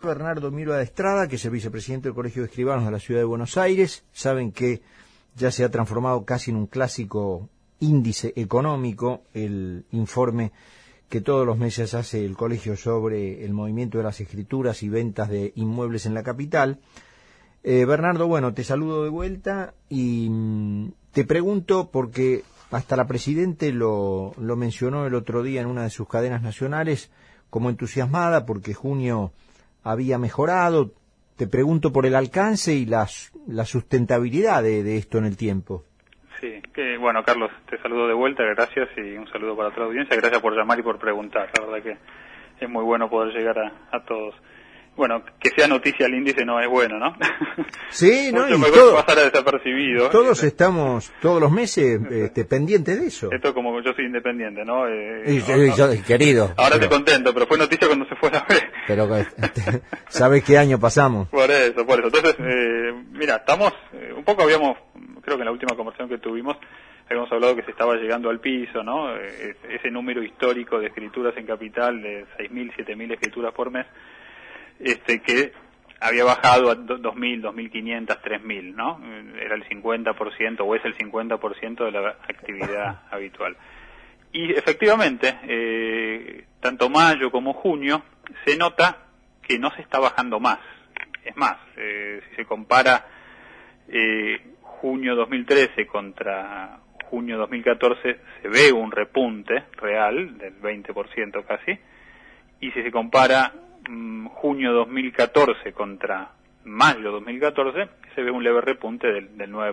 Bernardo Milo de Estrada, que es el vicepresidente del Colegio de Escribanos de la Ciudad de Buenos Aires. Saben que ya se ha transformado casi en un clásico índice económico el informe que todos los meses hace el colegio sobre el movimiento de las escrituras y ventas de inmuebles en la capital. Bernardo, bueno, te saludo de vuelta y te pregunto porque hasta la Presidente lo mencionó el otro día en una de sus cadenas nacionales como entusiasmada porque junio había mejorado. Te pregunto por el alcance y la sustentabilidad de esto en el tiempo. Sí, bueno, Carlos, te saludo de vuelta, gracias y un saludo para toda la audiencia. Gracias por llamar y por preguntar, la verdad que es muy bueno poder llegar a todos. Bueno, que sea noticia el índice no es bueno, ¿no? Sí, ¿no? Mucho Y mejor pasar desapercibido. Todos estamos, todos los meses, pendientes de eso. Esto como yo soy independiente, ¿no? Querido. Ahora estoy contento, pero fue noticia cuando se fue la vez. Pero, ¿sabes qué año pasamos? Por eso. Entonces, mira, estamos, un poco creo que en la última conversación que tuvimos, habíamos hablado que se estaba llegando al piso, ¿no? Ese número histórico de escrituras en capital de 6.000, 7.000 escrituras por mes, que había bajado a 2.000, 2.500, 3.000, ¿no? Era el 50%, o es el 50% de la actividad habitual. Y efectivamente, tanto mayo como junio, se nota que no se está bajando más. Es más, si se compara junio 2013 contra junio 2014, se ve un repunte real del 20% casi, y si se compara junio 2014 contra mayo 2014, se ve un leve repunte del 9%.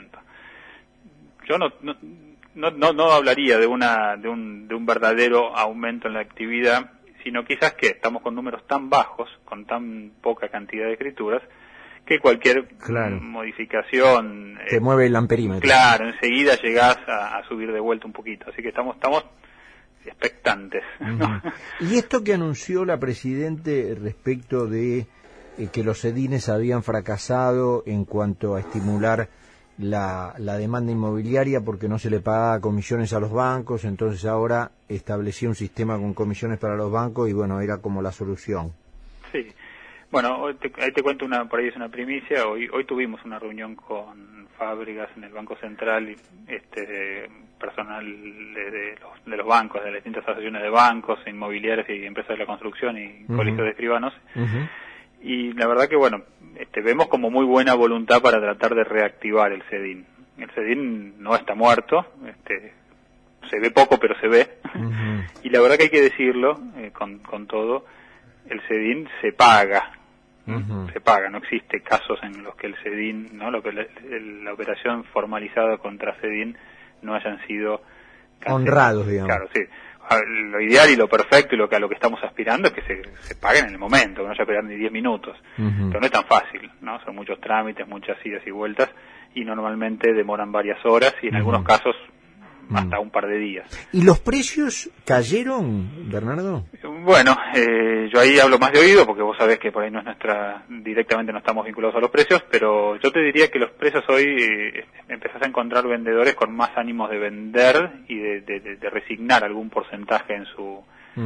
Yo no hablaría de un verdadero aumento en la actividad, sino quizás que estamos con números tan bajos, con tan poca cantidad de escrituras, que cualquier modificación te mueve el amperímetro. Claro, enseguida llegás a subir de vuelta un poquito, así que estamos expectantes, ¿no? Y esto que anunció la Presidente respecto de que los sedines habían fracasado en cuanto a estimular la demanda inmobiliaria porque no se le pagaba comisiones a los bancos, entonces ahora establecía un sistema con comisiones para los bancos y bueno, era como la solución. Sí. Bueno, ahí te cuento por ahí es una primicia. Hoy tuvimos una reunión con Fábricas en el Banco Central, personal de los bancos, de las distintas asociaciones de bancos, inmobiliarias y empresas de la construcción y colegios de escribanos. Y la verdad que bueno, vemos como muy buena voluntad para tratar de reactivar el CEDIN. El CEDIN no está muerto, se ve poco pero se ve. Y la verdad que hay que decirlo con todo, el CEDIN se paga. Se paga, no existe casos en los que el CEDIN, ¿no? La operación formalizada contra CEDIN no hayan sido honrados, digamos. Claro, sí. Lo ideal y lo perfecto y a lo que estamos aspirando es que se paguen en el momento, que no haya que esperar ni 10 minutos. Pero no es tan fácil, ¿no? Son muchos trámites, muchas idas y vueltas y normalmente demoran varias horas y en algunos casos hasta un par de días. ¿Y los precios cayeron, Bernardo? Bueno, yo ahí hablo más de oído porque vos sabés que por ahí directamente no estamos vinculados a los precios, pero yo te diría que los precios hoy empezás a encontrar vendedores con más ánimos de vender y de resignar algún porcentaje en su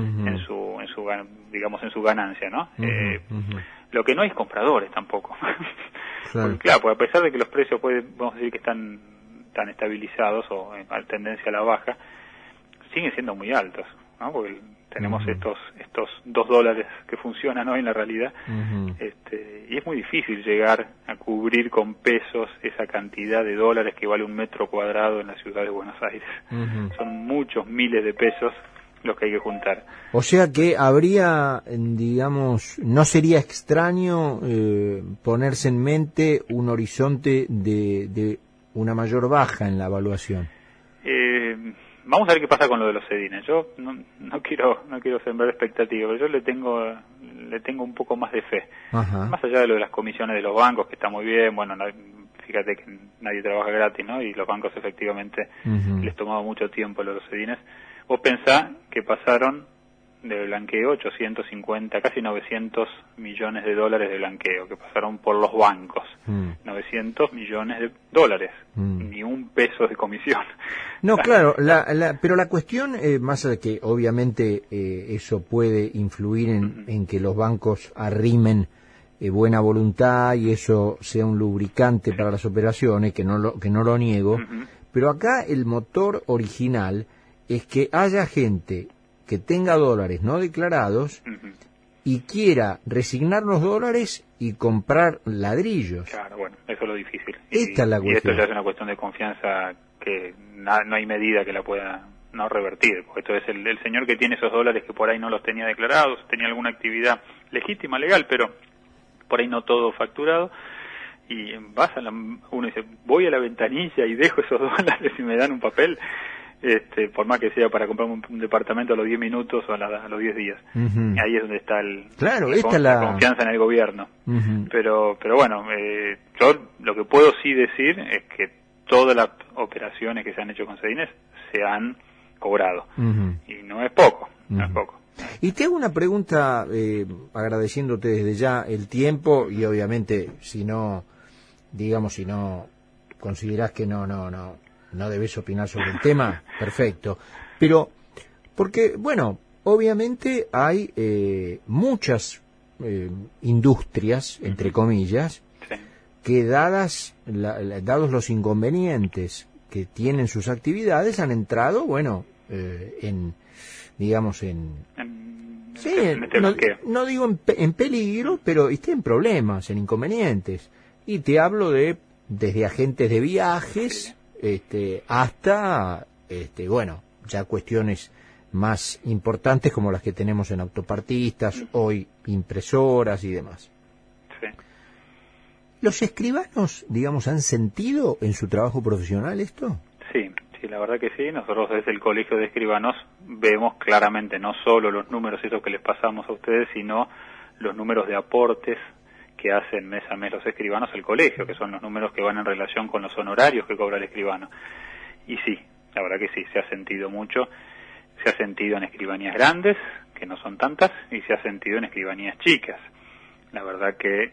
ganancia, ¿no? Lo que no hay es compradores tampoco. Porque, claro, pues a pesar de que los precios vamos a decir que están tan estabilizados o en tendencia a la baja, siguen siendo muy altos, ¿no? Porque tenemos estos $2 que funcionan hoy en la realidad, y es muy difícil llegar a cubrir con pesos esa cantidad de dólares que vale un metro cuadrado en la ciudad de Buenos Aires. Son muchos miles de pesos los que hay que juntar. O sea que habría, digamos, no sería extraño ponerse en mente un horizonte de una mayor baja en la evaluación. Vamos a ver qué pasa con lo de los sedines. Yo no quiero sembrar expectativas, pero yo le tengo un poco más de fe. Más allá de lo de las comisiones de los bancos, que está muy bien, bueno, fíjate que nadie trabaja gratis, ¿no? Y los bancos efectivamente les tomaba mucho tiempo lo de los sedines. Vos pensá que pasaron de blanqueo, 850, casi 900 millones de dólares de blanqueo que pasaron por los bancos. 900 millones de dólares, ni un peso de comisión. No, claro, pero la cuestión, más allá de que obviamente eso puede influir en que los bancos arrimen buena voluntad y eso sea un lubricante para las operaciones, que no lo niego, pero acá el motor original es que haya gente que tenga dólares no declarados y quiera resignar los dólares y comprar ladrillos. Claro, bueno, eso es lo difícil. Esta es la cuestión. Y esto ya es una cuestión de confianza que no hay medida que la pueda no revertir, porque esto es el señor que tiene esos dólares que por ahí no los tenía declarados, tenía alguna actividad legítima, legal, pero por ahí no todo facturado, y uno dice, voy a la ventanilla y dejo esos dólares y me dan un papel, por más que sea para comprar un departamento a los 10 minutos o a los 10 días. Ahí es donde está la confianza en el gobierno. Pero bueno, yo lo que puedo sí decir es que todas las operaciones que se han hecho con Cedines se han cobrado. Y no es poco, no es poco. Y te hago una pregunta, agradeciéndote desde ya el tiempo y obviamente si no considerás que no debes opinar sobre el tema, perfecto. Pero, porque, bueno, obviamente hay muchas industrias, entre comillas, que dados los inconvenientes que tienen sus actividades, han entrado, bueno, no digo en peligro, pero en problemas, en inconvenientes. Y te hablo desde agentes de viajes hasta, bueno, ya cuestiones más importantes como las que tenemos en autopartistas, hoy impresoras y demás. Sí. ¿Los escribanos, han sentido en su trabajo profesional esto? Sí, la verdad que sí. Nosotros desde el Colegio de Escribanos vemos claramente no solo los números, esos que les pasamos a ustedes, sino los números de aportes que hacen mes a mes los escribanos al colegio, que son los números que van en relación con los honorarios que cobra el escribano. Y sí, la verdad que sí, se ha sentido mucho. Se ha sentido en escribanías grandes, que no son tantas, y se ha sentido en escribanías chicas. La verdad que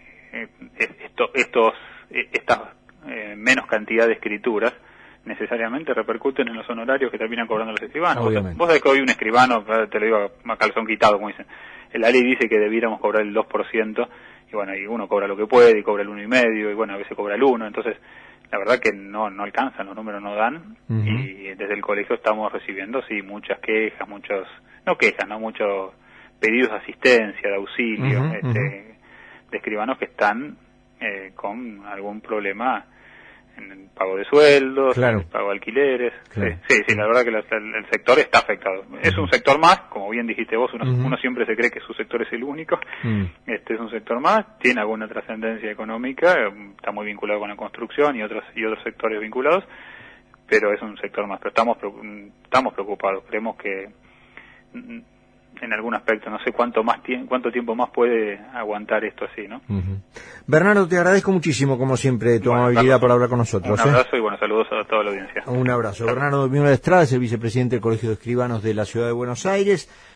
esta menos cantidad de escrituras necesariamente repercuten en los honorarios que terminan cobrando los escribanos. Vos sabés que hoy un escribano, te lo digo a calzón quitado, como dicen, la ley dice que debiéramos cobrar el 2%, y bueno, y uno cobra lo que puede, y cobra el 1,5%, y bueno, a veces cobra el 1%, entonces la verdad que no alcanzan, los números no dan, y desde el colegio estamos recibiendo, sí, muchas quejas, muchos pedidos de asistencia, de auxilio, de escribanos que están con algún problema en el pago de sueldos, en el pago de alquileres. Claro. Sí, la verdad que el sector está afectado. Es un sector más, como bien dijiste vos, uno siempre se cree que su sector es el único. Este es un sector más, tiene alguna trascendencia económica, está muy vinculado con la construcción y otros sectores vinculados, pero es un sector más. Pero estamos preocupados, creemos que en algún aspecto, no sé cuánto tiempo más puede aguantar esto así, ¿no? Bernardo, te agradezco muchísimo, como siempre, tu amabilidad por hablar con nosotros. Un abrazo y saludos a toda la audiencia. Un abrazo. Bernardo Viñola Estrada es el vicepresidente del Colegio de Escribanos de la Ciudad de Buenos Aires.